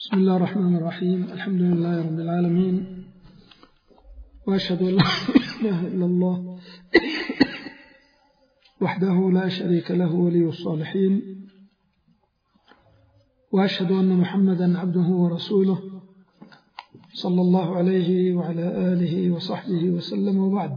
بسم الله الرحمن الرحيم. الحمد لله رب العالمين، وأشهد أن لا إله إلا الله وحده لا شريك له ولي الصالحين، وأشهد أن محمدا عبده ورسوله صلى الله عليه وعلى آله وصحبه وسلم. وبعد،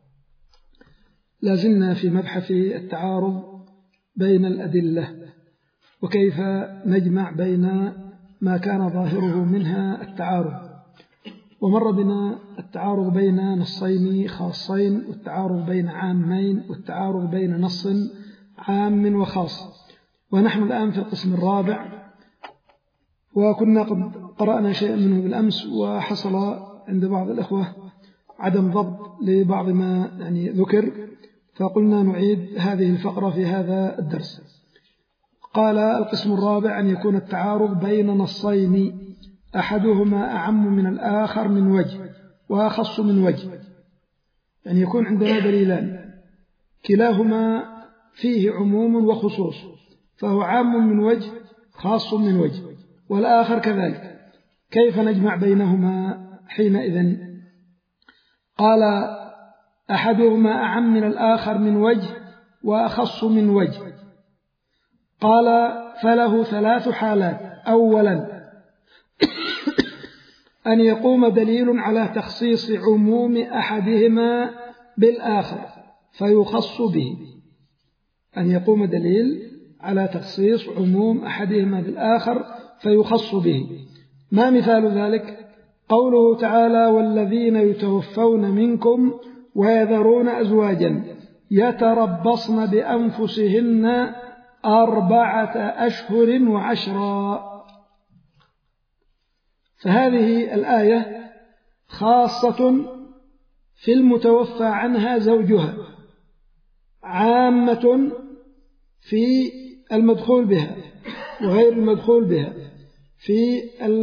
لازلنا في مبحث التعارض بين الأدلة وكيف نجمع بين ما كان ظاهره منها التعارض. ومر بنا التعارض بين نصين خاصين، والتعارض بين عامين، والتعارض بين نص عام وخاص، ونحن الآن في القسم الرابع، وكنا قد قرأنا شيئا منه بالأمس، وحصل عند بعض الإخوة عدم ضبط لبعض ما ذكر، فقلنا نعيد هذه الفقرة في هذا الدرس. قال القسم الرابع أن يكون التعارض بين نصين أحدهما أعم من الآخر من وجه وأخص من وجه، يعني يكون عندنا دليلان كلاهما فيه عموم وخصوص، فهو عام من وجه خاص من وجه، والآخر كذلك. كيف نجمع بينهما حينئذ؟ قال أحدهما أعم من الآخر من وجه وأخص من وجه. قال فله ثلاث حالات. أولا، أن يقوم دليل على تخصيص عموم أحدهما بالآخر فيخص به. أن يقوم دليل على تخصيص عموم أحدهما بالآخر فيخص به. ما مثال ذلك؟ قوله تعالى: والذين يتوفون منكم ويذرون أزواجا يتربصن بأنفسهن 4 أشهر وعشرا. فهذه الآية خاصة في المتوفى عنها زوجها، عامة في المدخول بها وغير المدخول بها، في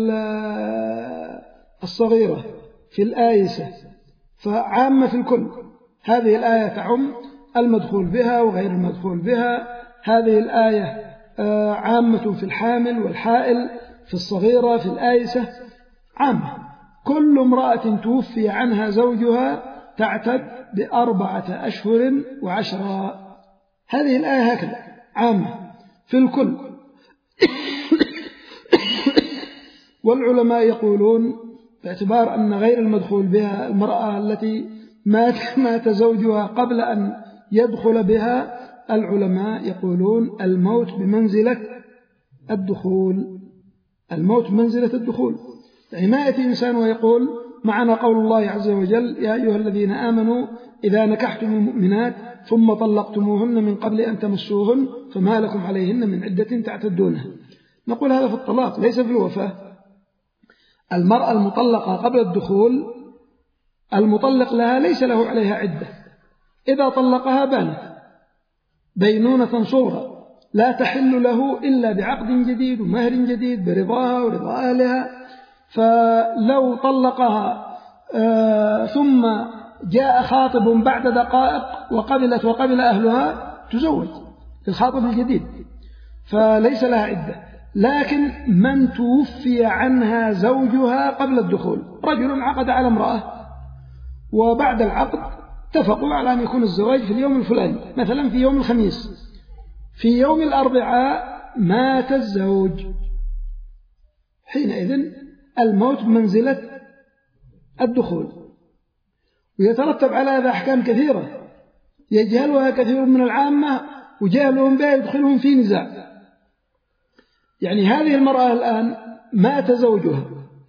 الصغيرة، في الآيسة، فعامة في الكل. هذه الآية تعم المدخول بها وغير المدخول بها. هذه الآية عامة في الحامل والحائل، في الصغيرة، في الآيسة، عامة. كل امرأة توفي عنها زوجها تعتد ب4 أشهر وعشرا. هذه الآية هكذا عامة في الكل. والعلماء يقولون باعتبار أن غير المدخول بها المرأة التي مات زوجها قبل أن يدخل بها، العلماء يقولون الموت بمنزلة الدخول. الموت بمنزلة الدخول. يعني ما يأتي إنسان ويقول معنا قول الله عز وجل: يا أيها الذين آمنوا إذا نكحتم المؤمنات ثم طلقتموهن من قبل أن تمسوهن فما لكم عليهن من عدة تعتدونها. نقول هذا في الطلاق ليس في الوفاة. المرأة المطلقة قبل الدخول، المطلق لها ليس له عليها عدة. إذا طلقها بانت بينونة صغرى، لا تحل له إلا بعقد جديد ومهر جديد برضاها ورضا أهلها. فلو طلقها ثم جاء خاطب بعد دقائق وقبلت وقبل أهلها، تزوج الخاطب الجديد، فليس لها عدة. لكن من توفي عنها زوجها قبل الدخول، رجل عقد على امرأة وبعد العقد اتفقوا على أن يكون الزواج في اليوم الفلاني، مثلا في يوم الخميس، في يوم الأربعاء مات الزوج، حينئذ الموت بمنزلة الدخول. ويترتب على هذا أحكام كثيرة يجهلها كثير من العامة، وجهلهم بها يدخلهم في نزاع. يعني هذه المرأة الآن مات زوجها،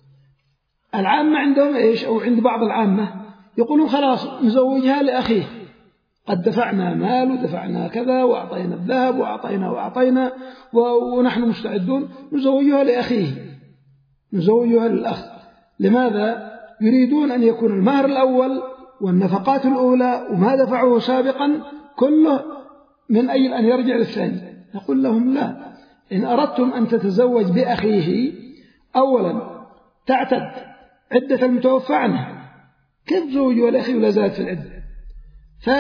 العامة عندهم إيش؟ أو عند بعض العامة يقولون خلاص نزوجها لأخيه، قد دفعنا مال ودفعنا كذا وأعطينا الذهب وأعطينا ونحن مستعدون نزوجها لأخيه، نزوجها للأخ. لماذا؟ يريدون أن يكون المهر الأول والنفقات الأولى وما دفعوه سابقا كله من أجل أن يرجع للثاني. نقول لهم لا، إن أردتم أن تتزوج بأخيه، أولا تعتد عدة المتوفى عنها، كيف تزوجها لأخيه ولا زالت في العدة؟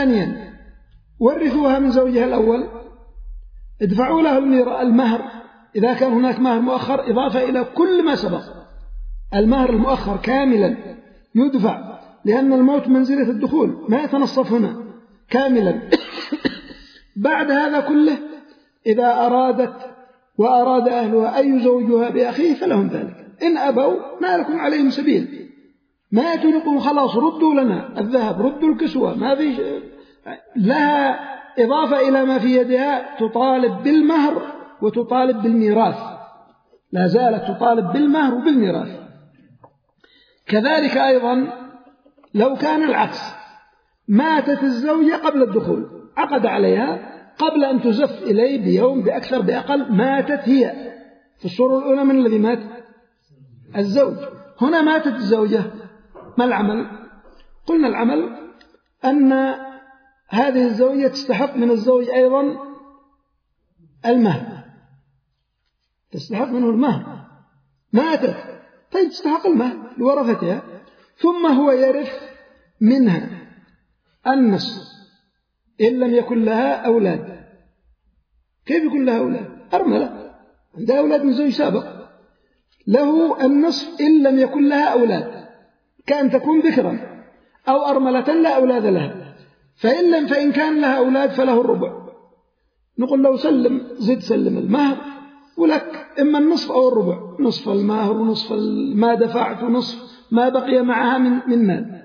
ثانيا ورثوها من زوجها الأول، ادفعوا له المهر إذا كان هناك مهر مؤخر إضافة إلى كل ما سبق. المهر المؤخر كاملا يدفع، لأن الموت منزلة الدخول، ما يتنصف هنا كاملا. بعد هذا كله إذا أرادت وأراد أهلها أن يزوجوها بأخيه فلهم ذلك، إن أبوا ما لكم عليهم سبيل، ما تنقوا خلاص ردوا لنا الذهب، ردوا الكسوة، ما في لها إضافة إلى ما في يدها، تطالب بالمهر وتطالب بالميراث، لا زالت تطالب بالمهر وبالميراث. كذلك أيضا لو كان العكس، ماتت الزوجة قبل الدخول، عقد عليها قبل أن تزف إليه بيوم بأكثر بأقل، ماتت هي في الصورة الأولى، من الذي مات؟ الزوج. هنا ماتت الزوجة، ما العمل؟ قلنا العمل أن هذه الزوجة تستحق من الزوج أيضا المهر، تستحق منه المهر، ماتت طيب تستحق المهر لورثتها، ثم هو يرث منها النصف إن لم يكن لها أولاد. كيف يكون لها أولاد؟ أرملة عندها أولاد من زوج سابق، له النصف إن لم يكن لها أولاد، كان تكون ذكرا أو أرملة لا أولاد لها، فإن كان لها أولاد فله الربع. نقول له سلم، زد سلم المهر ولك إما النصف أو الربع، نصف المهر ونصف ما دفعت ونصف ما بقي معها من مال.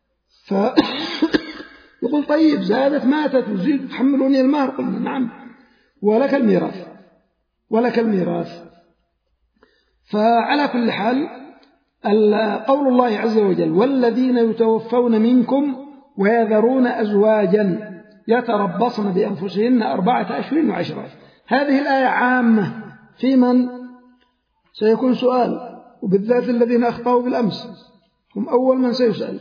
يقول طيب زادت ماتت وزيد تحملوني المهر؟ قلنا نعم، ولك الميراث، ولك الميراث. فعلى كل حال قول الله عز وجل والذين يتوفون منكم ويذرون أزواجا يتربصن بأنفسهن 4 أشهر و10، هذه الآية عامة في من سيكون سؤال، وبالذات الذين أخطأوا بالأمس هم أول من سيسأل.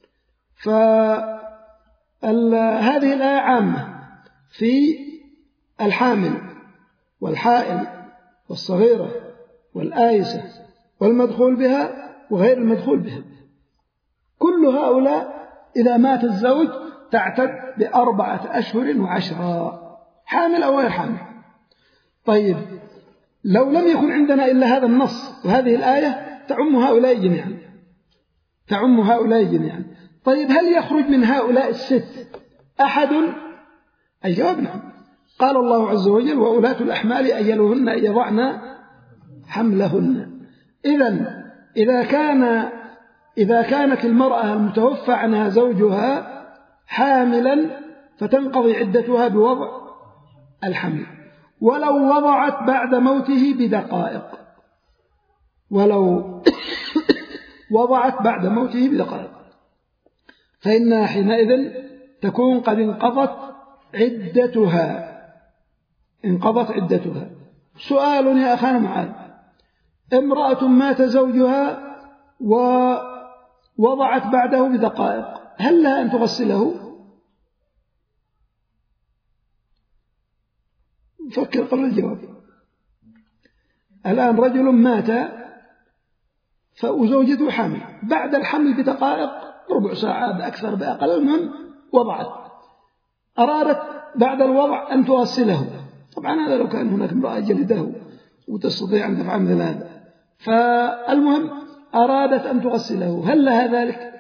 هذه الآية عامة في الحامل والحائل والصغيرة والآيسة والمدخول بها وغير المدخول بها، كل هؤلاء إذا مات الزوج تعتد ب4 أشهر و10، حامل أو غير حامل. طيب لو لم يكن عندنا إلا هذا النص وهذه الآية تعم هؤلاء جميعا، تعم هؤلاء جميعا. طيب هل يخرج من هؤلاء الست أحد؟ الجواب نعم. قال الله عز وجل وأولاة الأحمال أجلهن أن يضعن حملهن. إذا كانت المرأة المتوفى عنها زوجها حاملا فتنقضي عدتها بوضع الحمل، ولو وضعت بعد موته بدقائق، ولو وضعت بعد موته بدقائق فإنها حينئذ تكون قد انقضت عدتها. سؤال يا أخانا معاذ، امرأة مات زوجها ووضعت بعده بدقائق، هل لها أن تغسله؟ فكر قبل الجواب. الآن رجل مات وزوجته حامل، بعد الحمل بدقائق، ربع ساعة بأكثر بأقل، المهم وضعت، أرادت بعد الوضع أن تغسله. طبعا هذا لو كان هناك امرأة جلده وتستطيع أن تفعل مثل هذا، فالمهم أرادت أن تغسله، هل لها ذلك؟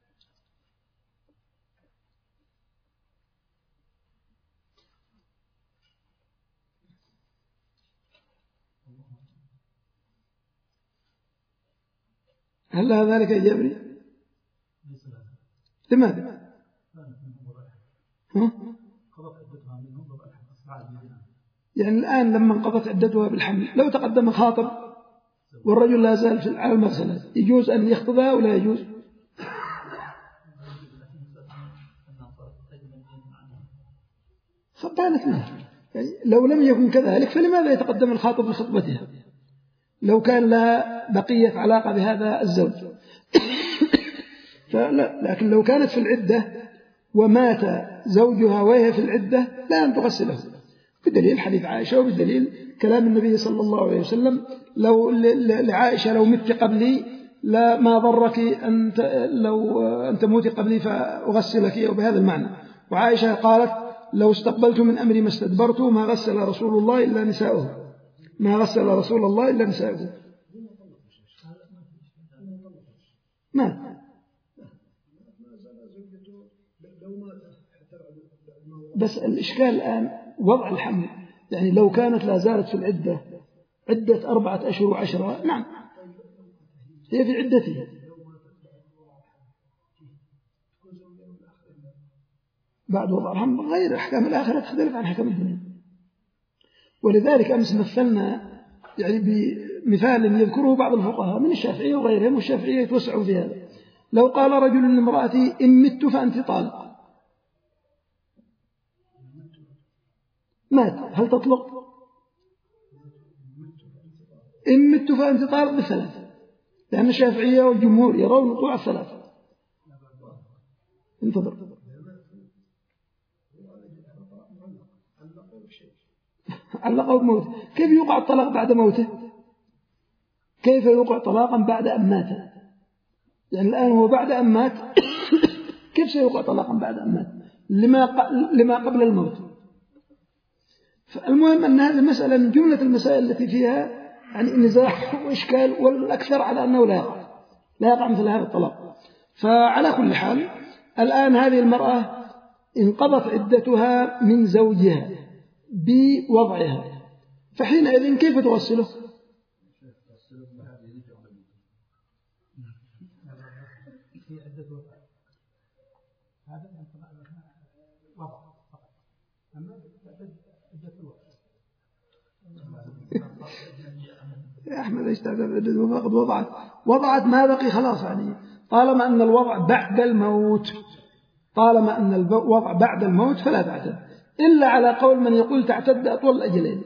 هل لها ذلك يا جابري؟ لماذا؟ يعني الآن لما انقضت عدتها بالحمل، لو تقدم خاطب والرجل لا زال على المغسلة، يجوز أن يخطبها ولا يجوز؟ فقالت لا، يعني لو لم يكن كذلك فلماذا يتقدم الخاطب لخطبتها لو كان لها بقية علاقة بهذا الزوج؟ لكن لو كانت في العدة ومات زوجها وهي في العدة لا أن تغسله، بدليل حديث عائشة وبدليل كلام النبي صلى الله عليه وسلم لعائشة لو مت قبلي لا ما ضرك لو أن تموتي قبلي فأغسلك، أو بهذا المعنى. وعائشة قالت لو استقبلت من أمري ما استدبرت ما غسل رسول الله إلا نساؤه، ما غسل رسول الله إلا نساءه. ما بس الإشكال الآن وضع الحمل، يعني لو كانت لا زالت في العدة عدة 4 أشهر و10، نعم هي في عدتها بعد وضع الحمل. غير أحكام الآخرة تختلف عن أحكام الدنيا. ولذلك أمس مثلنا يعني بمثال يذكره بعض الفقهاء من الشافعية وغيرهم، والشافعية يتوسعوا في هذا. لو قال رجل لامرأتي إن مت فأنت طالق، مات، هل تطلق؟ إن مت فأنت طالق بالثلاثة، لأن الشافعية والجمهور يرون وقوع الثلاثة. انتظر. علقوا بموته. كيف يوقع الطلاق بعد موته؟ كيف يوقع طلاقا بعد أن مات؟ يعني الآن هو بعد أن مات كيف سيوقع طلاقا بعد أن مات لما قبل الموت؟ فالمهم أن هذه المسألة من جملة المسائل التي فيها يعني نزاع وإشكال، والأكثر على أنه لا يقع مثل هذا الطلاق. فعلى كل حال الآن هذه المرأة انقضت عدتها من زوجها بوضعها، فحينئذ كيف تغسله؟ يا أحمد ايش تعتقد؟ وقد وضعت ما بقي خلاص، يعني طالما أن الوضع بعد الموت، طالما أن الوضع بعد الموت فلا تعتد، إلا على قول من يقول تعتد أطول الأجلين.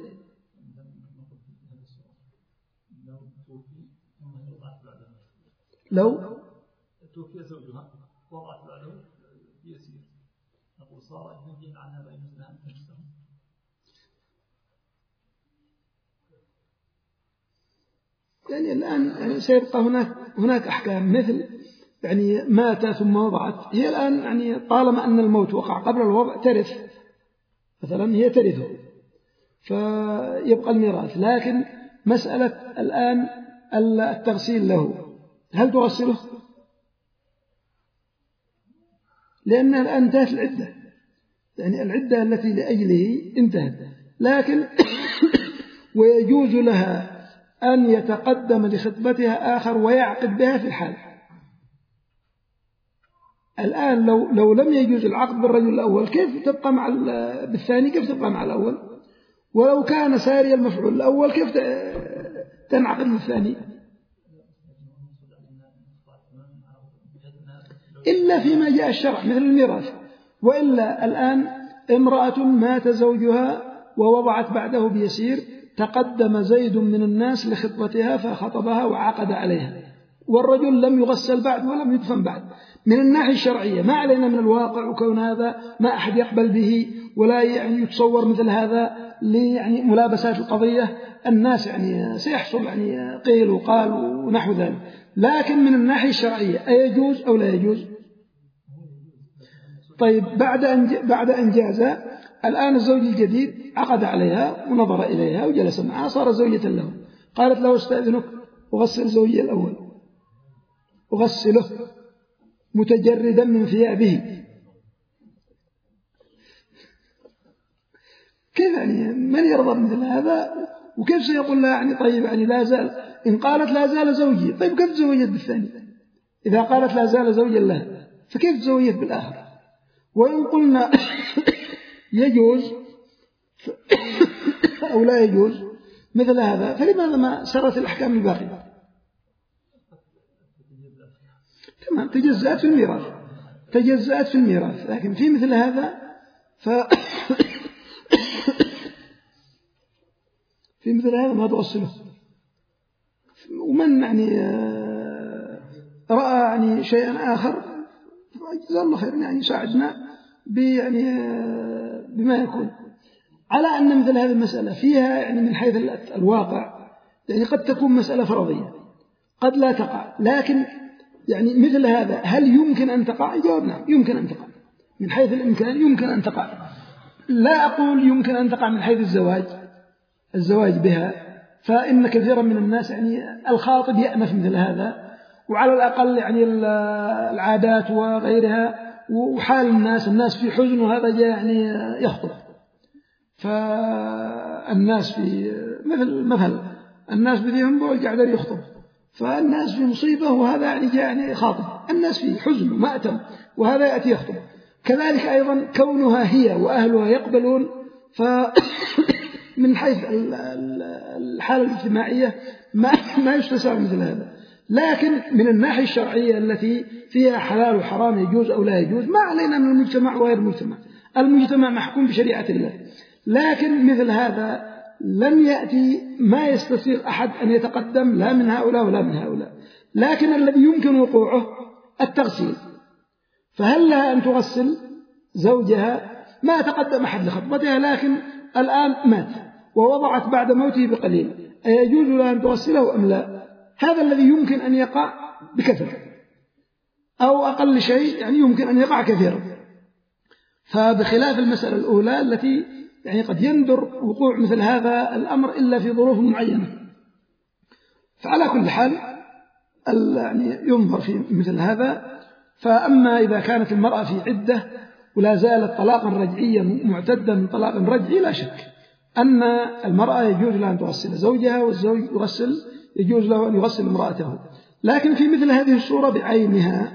لو توفي زوجها وضعت بعده يسير نقول صار أجنبيا عنها بيننا أن تجسم. يعني الآن سيبقى هناك أحكام، مثل يعني مات ثم وضعت، هي الآن يعني طالما أن الموت وقع قبل الوضع ترث، مثلا هي ترثه فيبقى الميراث. لكن مسألة الآن التغسيل له، هل تغسله؟ لأنها الآن انتهت العدة، يعني العدة التي لأجله انتهت، لكن ويجوز لها أن يتقدم لخطبتها آخر ويعقد بها في الحال. الآن لو لم يجوز العقد بالرجل الأول كيف تبقى مع بالثاني؟ كيف تبقى مع الأول؟ ولو كان ساري المفعول الأول كيف تنعقد بالثاني؟ إلا فيما جاء الشرع مثل الميراث. وإلا الآن امرأة مات زوجها ووضعت بعده بيسير، تقدم زيد من الناس لخطبتها فخطبها وعقد عليها، والرجل لم يغسل بعد ولم يدفن بعد. من الناحية الشرعية ما علينا من الواقع، وكون هذا ما أحد يقبل به ولا يعني يتصور مثل هذا يعني ملابسات القضية، الناس يعني سيحصل يعني قيل وقال ونحو ذلك. لكن من الناحية الشرعية أيجوز أو لا يجوز؟ طيب بعد أن جاز، الآن الزوج الجديد عقد عليها ونظر إليها وجلس معها، صار زوجة له. قالت له استأذنك أغسل زوجي الأول، أغسله متجردا من ثيابه. كيف يعني من يرضى مثل هذا؟ وكيف سيقول لها يعني طيب يعني لا زال؟ إن قالت لا زال زوجي، طيب كيف تزوجت بالثاني؟ إذا قالت لا زال زوجا لها فكيف تزوجت بالآخر؟ وإن قلنا يجوز أو لا يجوز مثل هذا، فلماذا ما سرت الأحكام الباقية؟ تمام، تجزأت في الميراث، لكن في مثل هذا في مثل هذا ما تغسله. ومن يعني رأى يعني شيئا آخر جزاه الله خير، يعني يساعدنا بما يكون، على أن مثل هذه المسألة فيها يعني من حيث الواقع يعني قد تكون مسألة فرضية قد لا تقع، لكن يعني مثل هذا هل يمكن أن تقع؟ جواب نعم، يمكن أن تقع من حيث الإمكان، يمكن أن تقع. لا أقول يمكن أن تقع من حيث الزواج بها، فإن كثيرا من الناس يعني الخاطب يأنف مثل هذا، وعلى الأقل يعني العادات وغيرها وحال الناس في حزن، وهذا جاء يعني يخطب. فالناس في مثل الناس بديهم بول قاعد يخطب، فالناس في مصيبة وهذا يعني جاء يعني خاطب، الناس في حزن ومأتم وهذا يأتي يخطب. كذلك أيضا كونها هي وأهلها يقبلون، فمن حيث الحالة الاجتماعية ما يستساغ مثل هذا. لكن من الناحية الشرعية التي فيها حلال وحرام يجوز أو لا يجوز، ما علينا من المجتمع وغير المجتمع محكوم بشريعة الله. لكن مثل هذا لم يأتي ما يستطيع أحد أن يتقدم لا من هؤلاء ولا من هؤلاء، لكن الذي يمكن وقوعه التغسيل. فهل لها أن تغسل زوجها؟ ما تقدم أحد لخطبتها، لكن الآن مات ووضعت بعد موته بقليل، أيجوز لها أن تغسله أم لا؟ هذا الذي يمكن أن يقع بكثرة، أو أقل شيء يعني يمكن أن يقع كثيرا. فبخلاف المسألة الأولى التي يعني قد يندر وقوع مثل هذا الأمر إلا في ظروف معينة. فعلى كل حال يعني ينظر في مثل هذا. فأما إذا كانت المرأة في عدة ولا زالت طلاقا رجعيا معتدا طلاقا رجعي، لا شك أن المرأة يجوز لها أن تغسل زوجها، والزوج يجوز له أن يغسل امرأته. لكن في مثل هذه الصورة بعينها،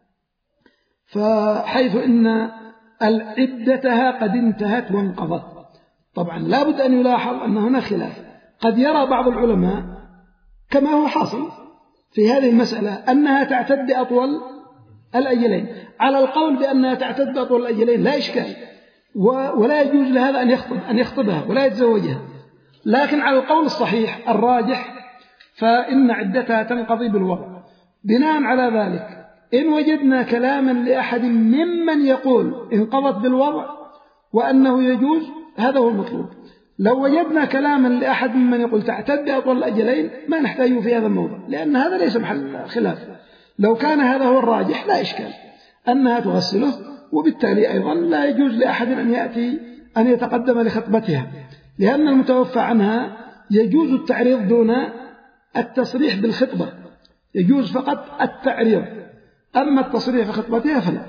فحيث إن عدتها قد انتهت وانقضت، طبعا لا بد أن يلاحظ أن هنا خلاف. قد يرى بعض العلماء كما هو حاصل في هذه المسألة أنها تعتد أطول الأجلين. على القول بأنها تعتد أطول الأجلين لا إشكال، ولا يجوز لهذا أن يخطبها ولا يتزوجها. لكن على القول الصحيح الراجح فإن عدتها تنقضي بالوضع. بناء على ذلك إن وجدنا كلاما لأحد ممن يقول انقضت بالوضع وأنه يجوز، هذا هو المطلوب. لو وجدنا كلاما لأحد ممن يقول تعتد أطول الأجلين ما نحتاجه في هذا الموضوع، لأن هذا ليس محل خلاف. لو كان هذا هو الراجح لا إشكال أنها تغسله، وبالتالي أيضا لا يجوز لأحد أن يتقدم لخطبتها، لأن المتوفى عنها يجوز التعريض دون التصريح بالخطبة، يجوز فقط التعريض، أما التصريح في خطبتها فلا.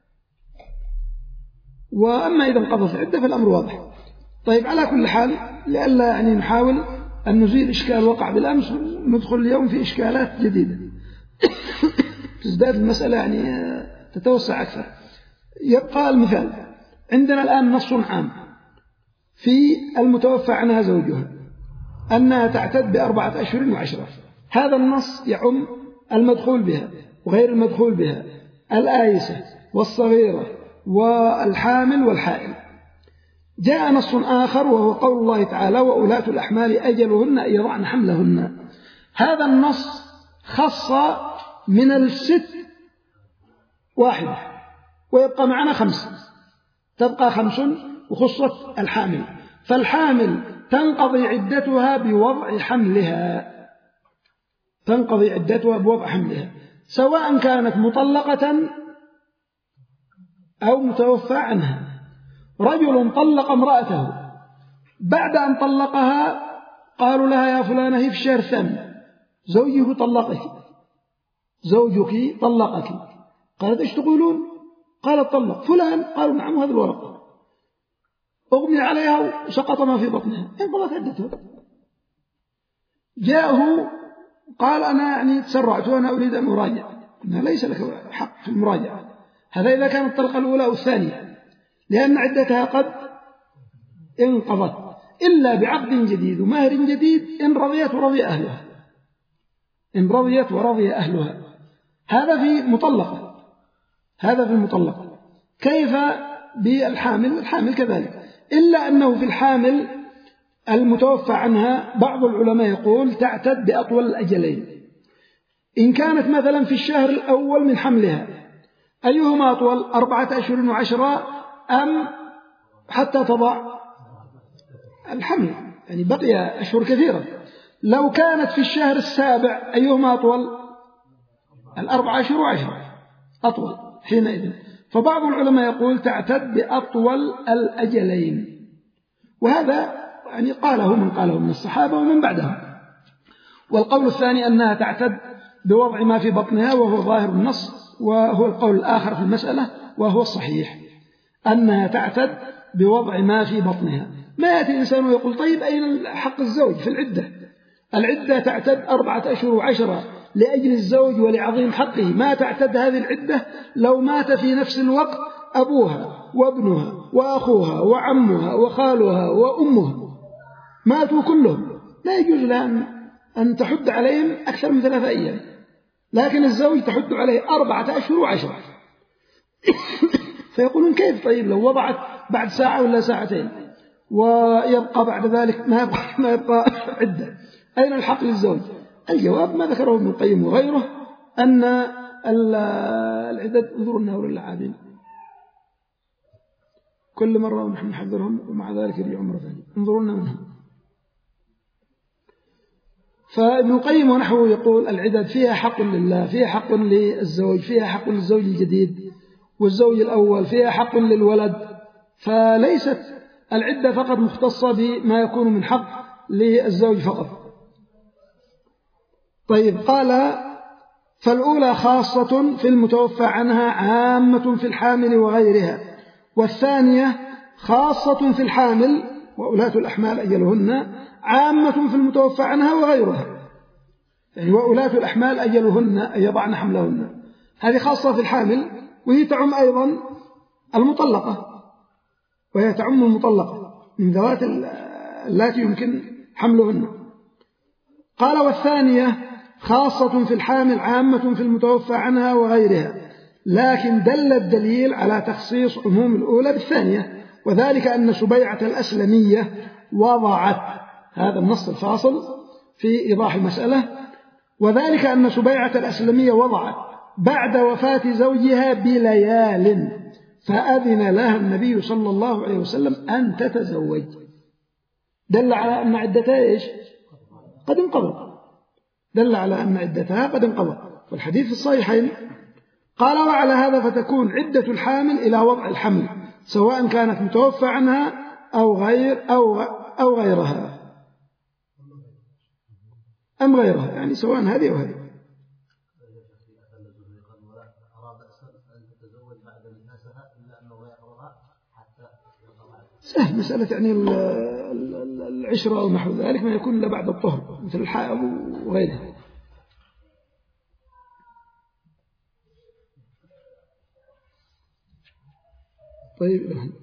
وأما إذا انقضت العدة فالأمر واضح. طيب، على كل حال لئلا يعني نحاول أن نزيل إشكال وقع بالأمس وندخل اليوم في إشكالات جديدة تزداد المسألة يعني تتوسع أكثر. يبقى المثال، عندنا الآن نص عام في المتوفى عنها زوجها أنها تعتد ب4 أشهر و10. هذا النص يعم المدخول بها وغير المدخول بها، الآيسة والصغيرة والحامل والحائل. جاء نص آخر وهو قول الله تعالى وأولاة الأحمال أجلهن أن يضعن حملهن. هذا النص خص من الست واحدة ويبقى معنا 5، تبقى 5 وخصت الحامل. فالحامل تنقضي عدتها بوضع حملها، تنقضي عدتها بوضع حملها، سواء كانت مطلقة أو متوفى عنها. رجل طلق امرأته، بعد أن طلقها قالوا لها يا فلانة هي في الشهر الثامن زوجك طلقك. قالت ايش تقولون؟ قالت طلق فلان. قالوا نعم، هذا الورق. أغمي عليها وسقط ما في بطنها، انقضت عدتها. جاءه قال أنا يعني تسرعت وأنا أريد أن أراجع. ليس لك حق في المراجعة، هذا إذا كانت الطلقة الأولى أو الثانية، لأن عدتها قد انقضت إلا بعقد جديد ومهر جديد إن رضيت ورضي أهلها، إن رضيت ورضي أهلها. هذا في مطلقة، هذا في المطلقة. كيف بالحامل؟ الحامل كذلك، إلا أنه في الحامل المتوفى عنها بعض العلماء يقول تعتد بأطول الأجلين. إن كانت مثلا في الشهر الأول من حملها، أيهما أطول، 4 أشهر و10 أم حتى تضع الحمل؟ يعني بقي أشهر كثيرة. لو كانت في الشهر السابع أيهما أطول، 4 أشهر و10 أطول حينئذ. فبعض العلماء يقول تعتد بأطول الأجلين، وهذا يعني قاله من الصحابة ومن بعدهم. والقول الثاني أنها تعتد بوضع ما في بطنها، وهو ظاهر النص، وهو القول الآخر في المسألة وهو الصحيح، أنها تعتد بوضع ما في بطنها. ما يأتي إنسان ويقول طيب أين حق الزوج في العدة؟ العدة تعتد 4 أشهر و10 لأجل الزوج ولعظيم حقه. ما تعتد هذه العدة لو مات في نفس الوقت أبوها وابنها وأخوها وعمها وخالها وأمها، ماتوا كلهم، لا يجوز لها أن تحد عليهم أكثر من 3 أيام، لكن الزوج تحد عليه 4 أشهر و10. فيقولون كيف طيب لو وضعت بعد ساعة ولا ساعتين ويبقى بعد ذلك ما يبقى عدة، أين الحق للزوج؟ الجواب ما ذكره ابن القيم وغيره أن العدد، انظروا النهر اللعابين كل مرة ونحن نحذرهم ومع ذلك يرجعون مرة ثانية، انظروا لنا منهم. فابن القيم ونحوه يقول العدد فيها حق لله، فيها حق للزوج، فيها حق للزوج الجديد والزوج الأول، فيها حق للولد، فليست العدة فقط مختصة بما يكون من حق للزوج فقط. طيب قال فالأولى خاصة في المتوفى عنها عامة في الحامل وغيرها، والثانية خاصة في الحامل وأولاة الأحمال أجلهن عامة في المتوفى عنها وغيرها، يعني وأولاة الأحمال أجلهن أن يضعن حملهن، هذه خاصة في الحامل، وهي تعم أيضا المطلقة، وهي تعم المطلقة من ذوات التي يمكن حملهن. قال والثانية خاصة في الحامل عامة في المتوفى عنها وغيرها، لكن دل الدليل على تخصيص عموم الأولى بالثانية، وذلك أن سبيعة الأسلمية وضعت، هذا النص الفاصل في إيضاح المسألة، وذلك أن سبيعة الأسلمية وضعت بعد وفاة زوجها بليال، فأذن لها النبي صلى الله عليه وسلم أن تتزوج، دل على أن عدتها إيش؟ قد انقضت، دل على أن عدتها قد انقضت. والحديث في الصحيحين قال وعلى هذا فتكون عدة الحامل إلى وضع الحمل، سواء كانت متوفى عنها أو غيرها أم غيرها، يعني سواء هذه أو هذه. سهل مسألة يعني العشرة أو نحو ذلك ما يكون إلا بعد الطهر مثل الحائض وغيرها. طيب